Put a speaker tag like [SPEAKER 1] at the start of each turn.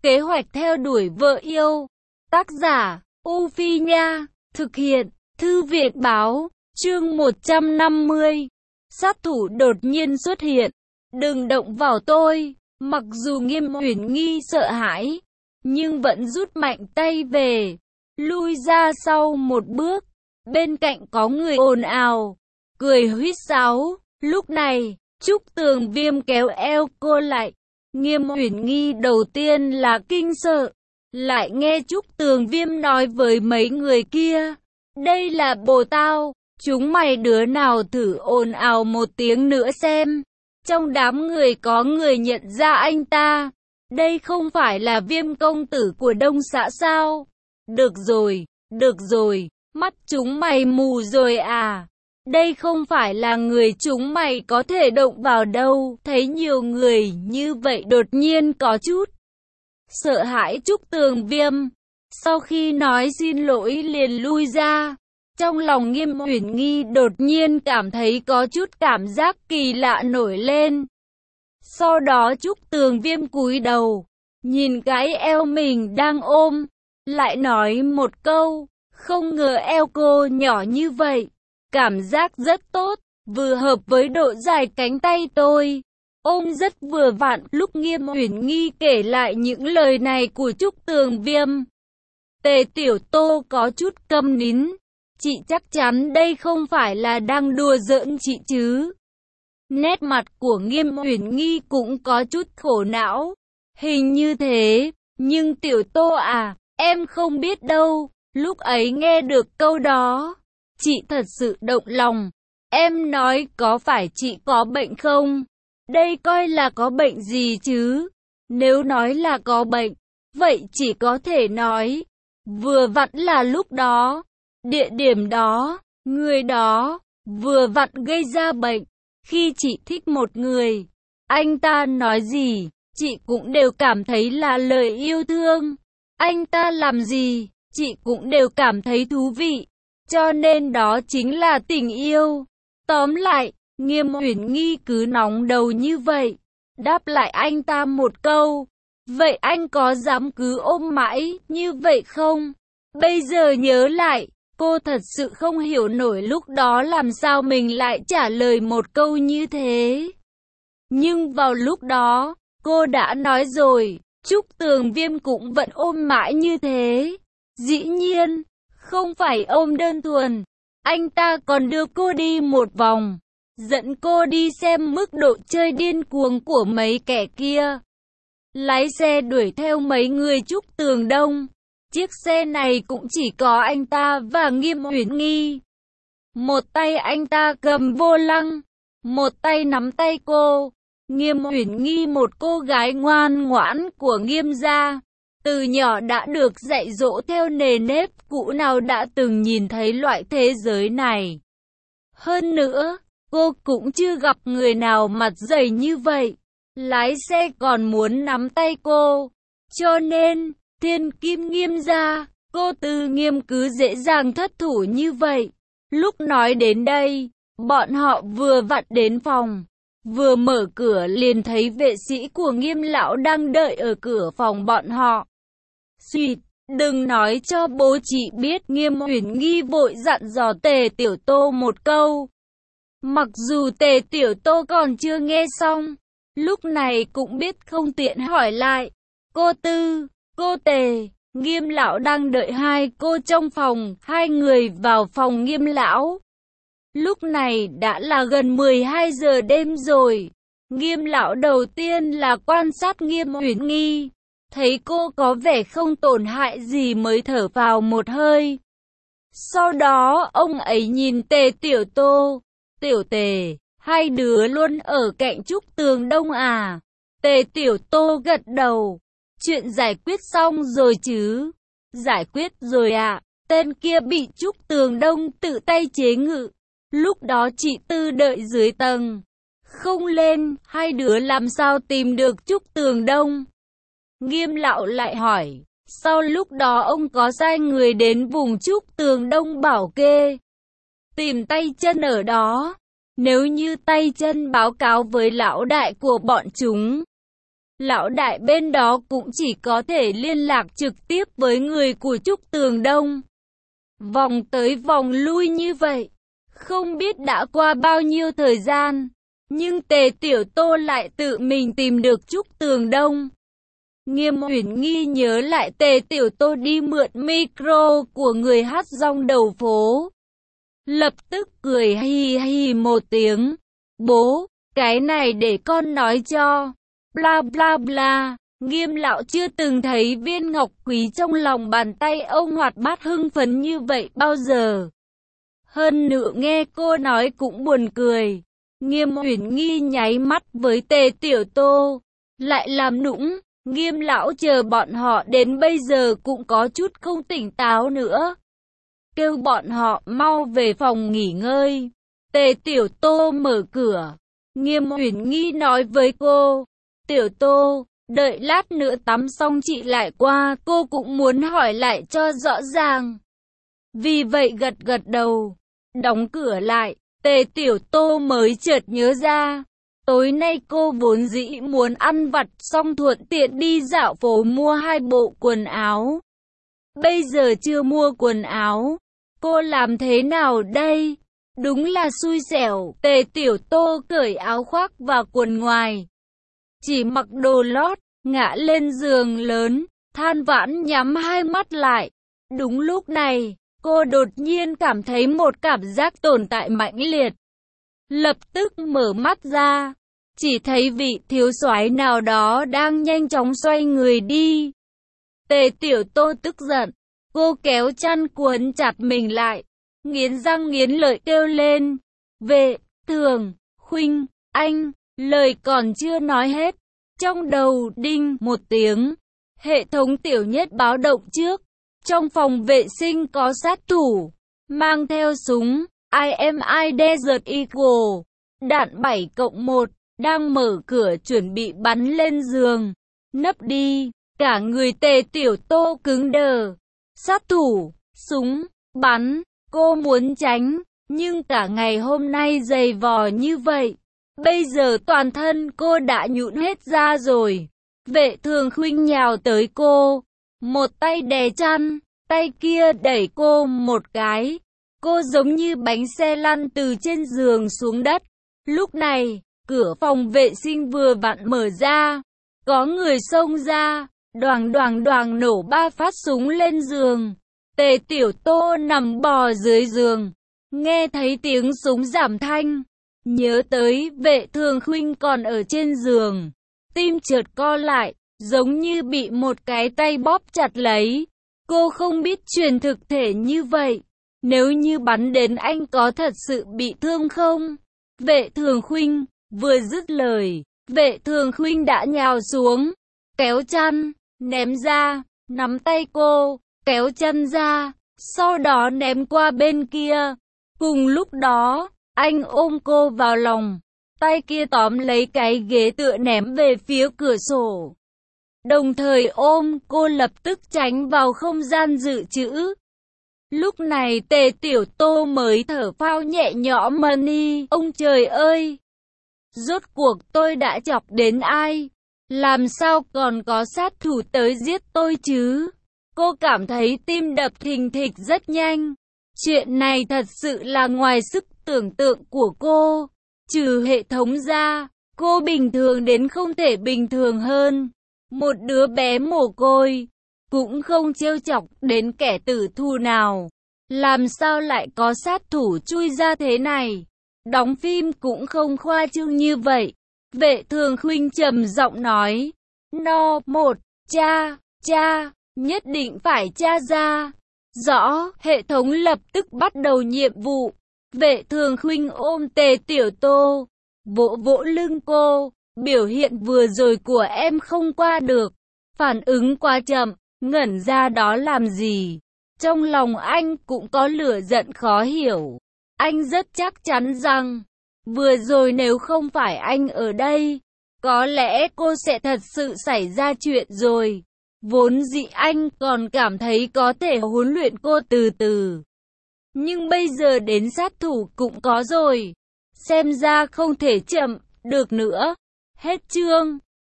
[SPEAKER 1] Kế hoạch theo đuổi vợ yêu. Tác giả, U Phi Nha. Thực hiện, Thư viện Báo. Chương 150. Sát thủ đột nhiên xuất hiện. Đừng động vào tôi. Mặc dù Nghiêm Uyển Nghi sợ hãi, nhưng vẫn rút mạnh tay về, lui ra sau một bước. Bên cạnh có người ồn ào, cười huýt sáo. Lúc này, Trúc Tường Viêm kéo eo cô lại. Nghiêm Uyển Nghi đầu tiên là kinh sợ, lại nghe Trúc Tường Viêm nói với mấy người kia, đây là bồ tao, chúng mày đứa nào thử ồn ào một tiếng nữa xem. Trong đám người có người nhận ra anh ta, đây không phải là Viêm công tử của Đông Xã sao? Được rồi, mắt chúng mày mù rồi à? Đây không phải là người chúng mày có thể động vào đâu. Thấy nhiều người như vậy đột nhiên có chút sợ hãi. Trúc Tường Viêm sau khi nói xin lỗi liền lui ra. Trong lòng Nghiêm Uyển Nghi đột nhiên cảm thấy có chút cảm giác kỳ lạ nổi lên. Sau đó Trúc Tường Viêm cúi đầu, nhìn cái eo mình đang ôm, lại nói một câu, không ngờ eo cô nhỏ như vậy. Cảm giác rất tốt, vừa hợp với độ dài cánh tay tôi. Ôm rất vừa vặn. Lúc Nghiêm Uyển Nghi kể lại những lời này của Trúc Tường Viêm, Tề Tiểu Tô có chút câm nín. Chị chắc chắn đây không phải là đang đùa giỡn chị chứ? Nét mặt của Nghiêm Uyển Nghi cũng có chút khổ não. Hình như thế, nhưng Tiểu Tô à, em không biết đâu. Lúc ấy nghe được câu đó, chị thật sự động lòng. Em nói có phải chị có bệnh không? Đây coi là có bệnh gì chứ? Nếu nói là có bệnh, vậy chỉ có thể nói, vừa vặn là lúc đó, địa điểm đó, người đó, vừa vặn gây ra bệnh. Khi chị thích một người, anh ta nói gì, chị cũng đều cảm thấy là lời yêu thương. Anh ta làm gì, chị cũng đều cảm thấy thú vị. Cho nên đó chính là tình yêu. Tóm lại, Nghiêm Uyển Nghi cứ nóng đầu như vậy, đáp lại anh ta một câu, vậy anh có dám cứ ôm mãi như vậy không? Bây giờ nhớ lại, cô thật sự không hiểu nổi lúc đó làm sao mình lại trả lời một câu như thế. Nhưng vào lúc đó, cô đã nói rồi, Trúc Tường Viêm cũng vẫn ôm mãi như thế. Dĩ nhiên, không phải ôm đơn thuần, anh ta còn đưa cô đi một vòng, dẫn cô đi xem mức độ chơi điên cuồng của mấy kẻ kia. Lái xe đuổi theo mấy người Trúc Tường Đông. Chiếc xe này cũng chỉ có anh ta và Nghiêm Uyển Nghi. Một tay anh ta cầm vô lăng, một tay nắm tay cô. Nghiêm Uyển Nghi một cô gái ngoan ngoãn của Nghiêm gia, từ nhỏ đã được dạy dỗ theo nề nếp cũ, nào đã từng nhìn thấy loại thế giới này. Hơn nữa, cô cũng chưa gặp người nào mặt dày như vậy, lái xe còn muốn nắm tay cô. Cho nên, thiên kim Nghiêm gia, cô Tư Nghiêm cứ dễ dàng thất thủ như vậy. Lúc nói đến đây, bọn họ vừa vặn đến phòng. Vừa mở cửa liền thấy vệ sĩ của Nghiêm lão đang đợi ở cửa phòng bọn họ. Xuyệt, đừng nói cho bố chị biết. Nghiêm Uyển Nghi vội dặn dò Tề Tiểu Tô một câu. Mặc dù Tề Tiểu Tô còn chưa nghe xong, lúc này cũng biết không tiện hỏi lại. Cô Tư, cô Tề, Nghiêm lão đang đợi hai cô trong phòng. Hai người vào phòng Nghiêm lão. Lúc này đã là gần 12 giờ đêm rồi. Nghiêm lão đầu tiên là quan sát Nghiêm Uyển Nghi, thấy cô có vẻ không tổn hại gì mới thở vào một hơi. Sau đó ông ấy nhìn Tề Tiểu Tô. Tiểu Tề, hai đứa luôn ở cạnh Trúc Tường Đông à? Tề Tiểu Tô gật đầu. Chuyện giải quyết xong rồi chứ? Giải quyết rồi ạ. Tên kia bị Trúc Tường Đông tự tay chế ngự. Lúc đó chị Tư đợi dưới tầng, không lên. Hai đứa làm sao tìm được Trúc Tường Đông? Nghiêm lão lại hỏi. Sau lúc đó ông có sai người đến vùng Trúc Tường Đông bảo kê, tìm tay chân ở đó. Nếu như tay chân báo cáo với lão đại của bọn chúng, Lão đại bên đó cũng chỉ có thể liên lạc trực tiếp với người của Trúc Tường Đông. Vòng tới vòng lui như vậy, không biết đã qua bao nhiêu thời gian, nhưng Tề Tiểu Tô lại tự mình tìm được Trúc Tường Đông. Nghiêm Uyển Nghi nhớ lại Tề Tiểu Tô đi mượn micro của người hát rong đầu phố. Lập tức cười hi hi một tiếng. Bố, cái này để con nói cho. Bla bla bla. Nghiêm lão chưa từng thấy viên ngọc quý trong lòng bàn tay ông hoạt bát hưng phấn như vậy bao giờ. Hơn nữa nghe cô nói cũng buồn cười. Nghiêm Uyển Nghi nháy mắt với Tề Tiểu Tô, lại làm nũng. Nghiêm lão chờ bọn họ đến bây giờ cũng có chút không tỉnh táo nữa. Kêu bọn họ mau về phòng nghỉ ngơi. Tề Tiểu Tô mở cửa. Nghiêm Uyển Nghi nói với cô, Tiểu Tô, đợi lát nữa tắm xong chị lại qua, cô cũng muốn hỏi lại cho rõ ràng. Vì vậy gật gật đầu, đóng cửa lại. Tề Tiểu Tô mới chợt nhớ ra, tối nay cô vốn dĩ muốn ăn vặt xong thuận tiện đi dạo phố mua 2 bộ quần áo. Bây giờ chưa mua quần áo, cô làm thế nào đây? Đúng là xui xẻo. Tề Tiểu Tô cởi áo khoác và quần ngoài, chỉ mặc đồ lót, ngã lên giường lớn, than vãn nhắm hai mắt lại. Đúng lúc này, cô đột nhiên cảm thấy một cảm giác tồn tại mãnh liệt. Lập tức mở mắt ra, chỉ thấy vị thiếu soái nào đó đang nhanh chóng xoay người đi. Tề Tiểu Tô tức giận, cô kéo chăn cuốn chặt mình lại, nghiến răng nghiến lợi kêu lên, Vệ Thường Khuynh, anh, lời còn chưa nói hết. Trong đầu đinh một tiếng, hệ thống tiểu nhất báo động trước. Trong phòng vệ sinh có sát thủ, mang theo súng, IMI Desert Eagle, đạn 7+1, đang mở cửa chuẩn bị bắn lên giường. Nấp đi, cả người Tề Tiểu Tô cứng đờ. Sát thủ, súng, bắn, cô muốn tránh, nhưng cả ngày hôm nay dày vò như vậy. Bây giờ toàn thân cô đã nhũn hết ra rồi. Vệ Thường Khuynh nhào tới cô, một tay đè chăn, tay kia đẩy cô một cái. Cô giống như bánh xe lăn từ trên giường xuống đất. Lúc này, cửa phòng vệ sinh vừa vặn mở ra, có người xông ra, đoàng đoàng đoàng nổ 3 phát súng lên giường. Tề Tiểu Tô nằm bò dưới giường, nghe thấy tiếng súng giảm thanh, nhớ tới Vệ Thường Khuynh còn ở trên giường, tim chợt co lại, giống như bị một cái tay bóp chặt lấy. Cô không biết truyền thực thể như vậy, nếu như bắn đến anh có thật sự bị thương không? Vệ Thường Khuynh vừa dứt lời, Vệ Thường Khuynh đã nhào xuống, kéo chăn, ném ra, nắm tay cô, kéo chân ra, sau đó ném qua bên kia. Cùng lúc đó, anh ôm cô vào lòng, tay kia tóm lấy cái ghế tựa ném về phía cửa sổ. Đồng thời ôm cô lập tức tránh vào không gian dự trữ. Lúc này Tề Tiểu Tô mới thở phao nhẹ nhõm money. Ông trời ơi! Rốt cuộc tôi đã chọc đến ai? Làm sao còn có sát thủ tới giết tôi chứ? Cô cảm thấy tim đập thình thịch rất nhanh. Chuyện này thật sự là ngoài sức tưởng tượng của cô. Trừ hệ thống ra, cô bình thường đến không thể bình thường hơn. Một đứa bé mồ côi, cũng không trêu chọc đến kẻ tử thù nào. Làm sao lại có sát thủ chui ra thế này? Đóng phim cũng không khoa trương như vậy. Vệ Thường Khuynh trầm giọng nói, No. 1. Cha, nhất định phải tra ra. Rõ, hệ thống lập tức bắt đầu nhiệm vụ. Vệ Thường Khuynh ôm Tề Tiểu Tô, vỗ vỗ lưng cô. Biểu hiện vừa rồi của em không qua được. Phản ứng quá chậm, ngẩn ra đó làm gì? Trong lòng anh cũng có lửa giận khó hiểu. Anh rất chắc chắn rằng, vừa rồi nếu không phải anh ở đây, có lẽ cô sẽ thật sự xảy ra chuyện rồi. Vốn dĩ anh còn cảm thấy có thể huấn luyện cô từ từ. Nhưng bây giờ đến sát thủ cũng có rồi. Xem ra không thể chậm được nữa. Hết chương.